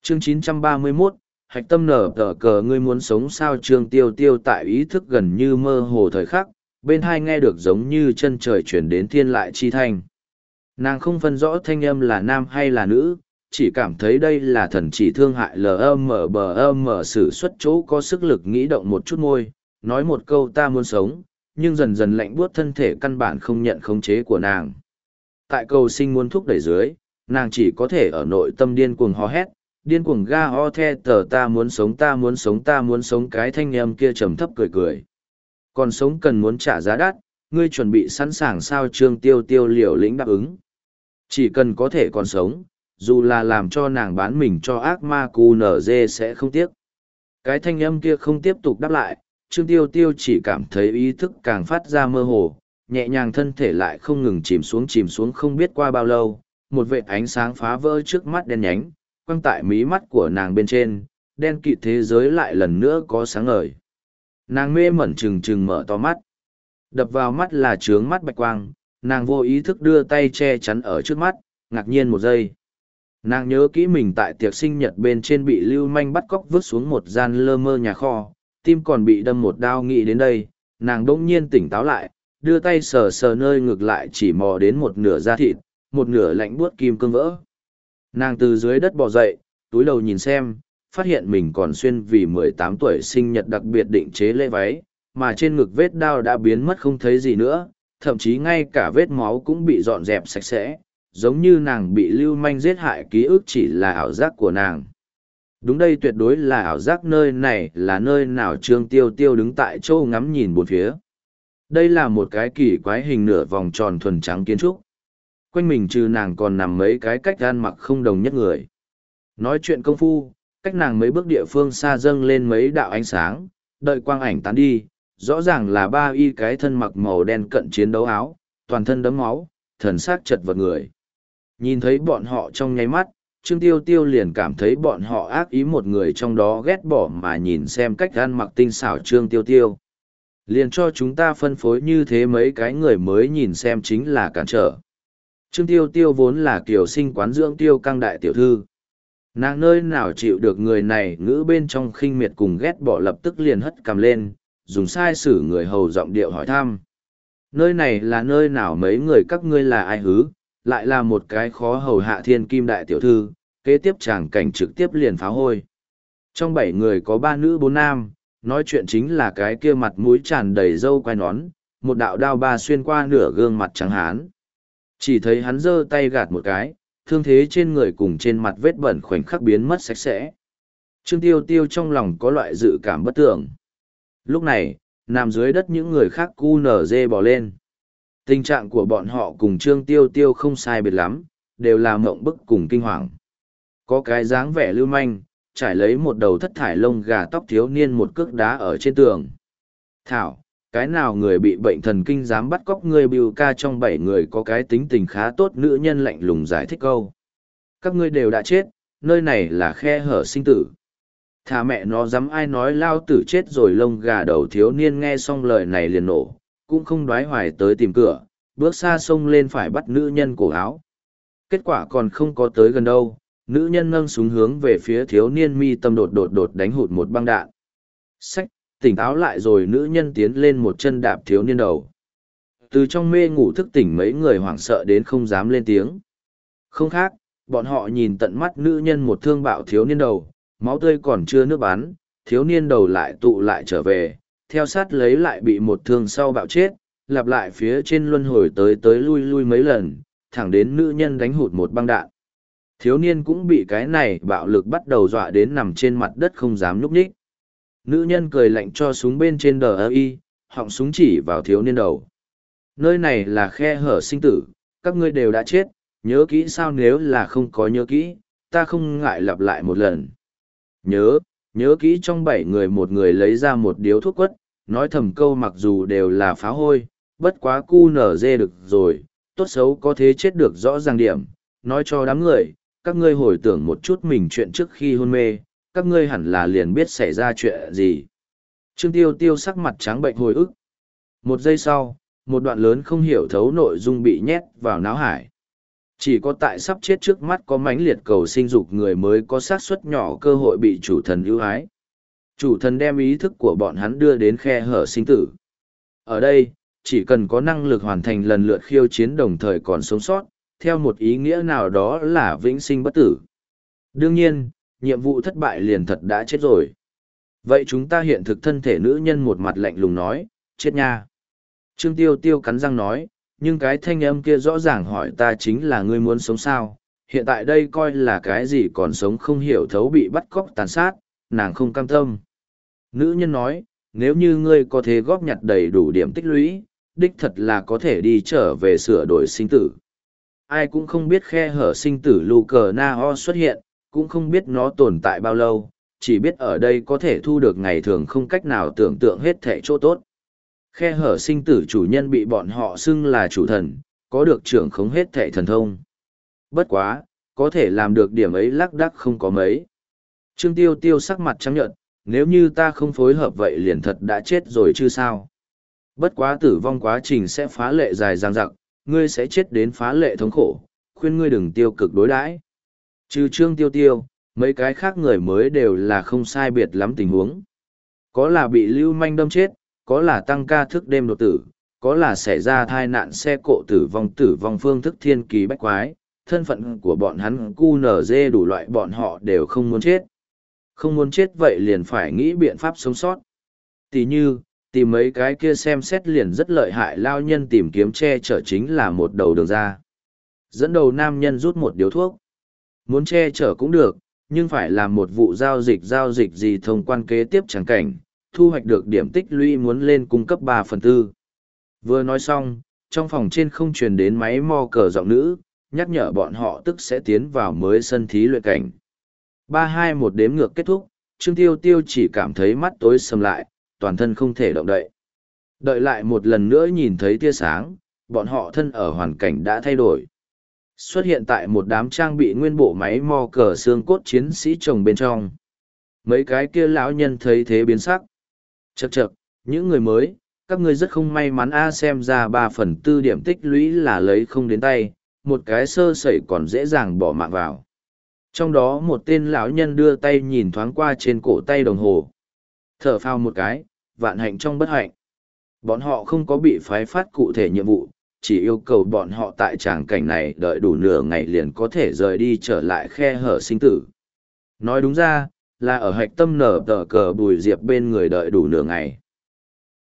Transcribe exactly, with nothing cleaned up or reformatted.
Chương chín trăm ba mươi mốt, hạch tâm nở tờ cờ ngươi muốn sống sao Trương Tiêu Tiêu tại ý thức gần như mơ hồ thời khắc, bên hai nghe được giống như chân trời chuyển đến thiên lại chi thanh. Nàng không phân rõ thanh âm là nam hay là nữ, chỉ cảm thấy đây là thần chỉ thương hại lm bm sử xuất chỗ có sức lực nghĩ động một chút môi, nói một câu ta muốn sống, nhưng dần dần lạnh buốt thân thể căn bản không nhận khống chế của nàng. Tại cầu sinh muốn thúc đẩy dưới, nàng chỉ có thể ở nội tâm điên cuồng hò hét, điên cuồng ga ho the tờ ta muốn sống ta muốn sống ta muốn sống cái thanh âm kia trầm thấp cười cười. Còn sống cần muốn trả giá đắt, ngươi chuẩn bị sẵn sàng sao Trương Tiêu Tiêu liều lĩnh đáp ứng. Chỉ cần có thể còn sống, dù là làm cho nàng bán mình cho ác ma cu nở dê sẽ không tiếc. Cái thanh âm kia không tiếp tục đáp lại, Trương Tiêu Tiêu chỉ cảm thấy ý thức càng phát ra mơ hồ, nhẹ nhàng thân thể lại không ngừng chìm xuống chìm xuống không biết qua bao lâu, một vệt ánh sáng phá vỡ trước mắt đen nhánh, quăng tại mí mắt của nàng bên trên, đen kịt thế giới lại lần nữa có sáng ngời. Nàng mê mẩn trừng trừng mở to mắt. Đập vào mắt là trướng mắt bạch quang, nàng vô ý thức đưa tay che chắn ở trước mắt, ngạc nhiên một giây. Nàng nhớ kỹ mình tại tiệc sinh nhật bên trên bị lưu manh bắt cóc vứt xuống một gian lơ mơ nhà kho, tim còn bị đâm một đao nghĩ đến đây, nàng đỗng nhiên tỉnh táo lại, đưa tay sờ sờ nơi ngược lại chỉ mò đến một nửa da thịt, một nửa lạnh buốt kim cương vỡ. Nàng từ dưới đất bò dậy, túi đầu nhìn xem, phát hiện mình còn xuyên vì mười tám tuổi sinh nhật đặc biệt định chế lễ váy, mà trên ngực vết đao đã biến mất không thấy gì nữa, thậm chí ngay cả vết máu cũng bị dọn dẹp sạch sẽ, giống như nàng bị lưu manh giết hại ký ức chỉ là ảo giác của nàng. Đúng đây tuyệt đối là ảo giác nơi này là nơi nào Trương Tiêu Tiêu đứng tại chỗ ngắm nhìn bốn phía. Đây là một cái kỳ quái hình nửa vòng tròn thuần trắng kiến trúc. Quanh mình trừ nàng còn nằm mấy cái cách gan mặc không đồng nhất người. Nói chuyện công phu, cách nàng mấy bước địa phương xa dâng lên mấy đạo ánh sáng, đợi quang ảnh tán đi, rõ ràng là ba y cái thân mặc màu đen cận chiến đấu áo, toàn thân đấm máu, thần sắc chật vật người. Nhìn thấy bọn họ trong nháy mắt, Trương Tiêu Tiêu liền cảm thấy bọn họ ác ý một người trong đó ghét bỏ mà nhìn xem cách gan mặc tinh xảo Trương Tiêu Tiêu. Liền cho chúng ta phân phối như thế mấy cái người mới nhìn xem chính là cản trở. Trương Tiêu Tiêu vốn là kiểu sinh quán dưỡng tiêu căng đại tiểu thư. Nàng nơi nào chịu được người này ngữ bên trong khinh miệt cùng ghét bỏ lập tức liền hất cầm lên, dùng sai sử người hầu giọng điệu hỏi thăm. Nơi này là nơi nào mấy người các ngươi là ai hứ, lại là một cái khó hầu hạ thiên kim đại tiểu thư, kế tiếp chàng cảnh trực tiếp liền phá hôi. Trong bảy người có ba nữ bốn nam, nói chuyện chính là cái kia mặt mũi tràn đầy râu quai nón, một đạo đao ba xuyên qua nửa gương mặt trắng hán. Chỉ thấy hắn giơ tay gạt một cái, thương thế trên người cùng trên mặt vết bẩn khoảnh khắc biến mất sạch sẽ. Trương Tiêu Tiêu trong lòng có loại dự cảm bất tưởng. Lúc này, nằm dưới đất những người khác cu nở dê bò lên. Tình trạng của bọn họ cùng Trương Tiêu Tiêu không sai biệt lắm, đều là mộng bức cùng kinh hoàng. Có cái dáng vẻ lưu manh, trải lấy một đầu thất thải lông gà tóc thiếu niên một cước đá ở trên tường. Thảo, cái nào người bị bệnh thần kinh dám bắt cóc người bưu ca trong bảy người có cái tính tình khá tốt nữ nhân lạnh lùng giải thích câu. Các ngươi đều đã chết, nơi này là khe hở sinh tử. Thà mẹ nó dám ai nói lao tử chết rồi lông gà đầu thiếu niên nghe xong lời này liền nổ, cũng không đoái hoài tới tìm cửa, bước xa sông lên phải bắt nữ nhân cổ áo. Kết quả còn không có tới gần đâu, nữ nhân nâng súng hướng về phía thiếu niên mi tâm đột đột đột đánh hụt một băng đạn. Sách, tỉnh táo lại rồi nữ nhân tiến lên một chân đạp thiếu niên đầu. Từ trong mê ngủ thức tỉnh mấy người hoảng sợ đến không dám lên tiếng. Không khác, bọn họ nhìn tận mắt nữ nhân một thương bạo thiếu niên đầu, máu tươi còn chưa nước bắn, thiếu niên đầu lại tụ lại trở về, theo sát lấy lại bị một thương sau bạo chết, lặp lại phía trên luân hồi tới tới lui lui mấy lần, thẳng đến nữ nhân đánh hụt một băng đạn. Thiếu niên cũng bị cái này bạo lực bắt đầu dọa đến nằm trên mặt đất không dám nhúc nhích. Nữ nhân cười lạnh cho súng bên trên đờ ơ y, họng súng chỉ vào thiếu niên đầu. Nơi này là khe hở sinh tử, các ngươi đều đã chết, nhớ kỹ sao nếu là không có nhớ kỹ, ta không ngại lặp lại một lần. Nhớ, nhớ kỹ trong bảy người một người lấy ra một điếu thuốc quất, nói thầm câu mặc dù đều là phá hôi, bất quá cu nở dê được rồi, tốt xấu có thế chết được rõ ràng điểm, nói cho đám người, các ngươi hồi tưởng một chút mình chuyện trước khi hôn mê, các ngươi hẳn là liền biết xảy ra chuyện gì. Trương Tiêu Tiêu sắc mặt trắng bệnh hồi ức. Một giây sau, một đoạn lớn không hiểu thấu nội dung bị nhét vào náo hải. Chỉ có tại sắp chết trước mắt có mãnh liệt cầu sinh dục người mới có xác suất nhỏ cơ hội bị chủ thần ưu ái. Chủ thần đem ý thức của bọn hắn đưa đến khe hở sinh tử. Ở đây, chỉ cần có năng lực hoàn thành lần lượt khiêu chiến đồng thời còn sống sót, theo một ý nghĩa nào đó là vĩnh sinh bất tử. Đương nhiên, nhiệm vụ thất bại liền thật đã chết rồi. Vậy chúng ta hiện thực thân thể nữ nhân một mặt lạnh lùng nói, chết nha. Trương Tiêu Tiêu cắn răng nói, nhưng cái thanh âm kia rõ ràng hỏi ta chính là ngươi muốn sống sao, hiện tại đây coi là cái gì còn sống không hiểu thấu bị bắt cóc tàn sát, nàng không cam tâm. Nữ nhân nói, nếu như ngươi có thể góp nhặt đầy đủ điểm tích lũy, đích thật là có thể đi trở về sửa đổi sinh tử. Ai cũng không biết khe hở sinh tử lù cờ na ho xuất hiện, cũng không biết nó tồn tại bao lâu, chỉ biết ở đây có thể thu được ngày thường không cách nào tưởng tượng hết thẻ chỗ tốt. Khe hở sinh tử chủ nhân bị bọn họ xưng là chủ thần, có được trưởng khống hết thẻ thần thông. Bất quá, có thể làm được điểm ấy lác đác không có mấy. Trương Tiêu Tiêu sắc mặt trắng nhợt, nếu như ta không phối hợp vậy liền thật đã chết rồi chứ sao. Bất quá tử vong quá trình sẽ phá lệ dài dằng dặc, ngươi sẽ chết đến phá lệ thống khổ, khuyên ngươi đừng tiêu cực đối đãi. Trừ Trương Tiêu Tiêu, mấy cái khác người mới đều là không sai biệt lắm tình huống. Có là bị lưu manh đâm chết, có là tăng ca thức đêm đột tử, có là xảy ra thai nạn xe cộ tử vong tử vong phương thức thiên kỳ bách quái, thân phận của bọn hắn cu nở dê đủ loại bọn họ đều không muốn chết. Không muốn chết vậy liền phải nghĩ biện pháp sống sót. Tỷ như, tìm mấy cái kia xem xét liền rất lợi hại lao nhân tìm kiếm che chở chính là một đầu đường ra. Dẫn đầu nam nhân rút một điếu thuốc. Muốn che chở cũng được, nhưng phải làm một vụ giao dịch giao dịch gì thông quan kế tiếp chẳng cảnh, thu hoạch được điểm tích lũy muốn lên cung cấp ba phần tư. Vừa nói xong, trong phòng trên không truyền đến máy mo cờ giọng nữ, nhắc nhở bọn họ tức sẽ tiến vào mới sân thí luyện cảnh. Ba hai một đếm ngược kết thúc, Trương Tiêu Tiêu chỉ cảm thấy mắt tối sầm lại, toàn thân không thể động đậy. Đợi lại một lần nữa nhìn thấy tia sáng, bọn họ thân ở hoàn cảnh đã thay đổi. Xuất hiện tại một đám trang bị nguyên bộ máy mo cờ xương cốt chiến sĩ chồng bên trong. Mấy cái kia lão nhân thấy thế biến sắc. Chậc chậc, những người mới, các ngươi rất không may mắn a, xem ra ba phần tư điểm tích lũy là lấy không đến tay, một cái sơ sẩy còn dễ dàng bỏ mạng vào. Trong đó một tên lão nhân đưa tay nhìn thoáng qua trên cổ tay đồng hồ. Thở phào một cái, vạn hạnh trong bất hạnh. Bọn họ không có bị phái phát cụ thể nhiệm vụ, chỉ yêu cầu bọn họ tại tràng cảnh này đợi đủ nửa ngày liền có thể rời đi trở lại khe hở sinh tử. Nói đúng ra, là ở hạch tâm nở tờ cờ Bùi Diệp bên người đợi đủ nửa ngày.